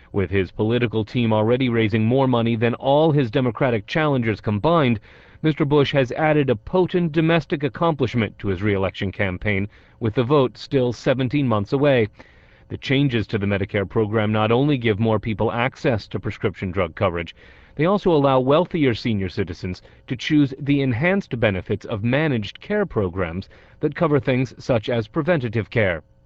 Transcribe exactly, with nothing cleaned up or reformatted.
With his political team already raising more money than all his Democratic challengers combined, Mister Bush has added a potent domestic accomplishment to his re-election campaign, with the vote still seventeen months away. The changes to the Medicare program not only give more people access to prescription drug coverage, they also allow wealthier senior citizens to choose the enhanced benefits of managed care programs that cover things such as preventative care.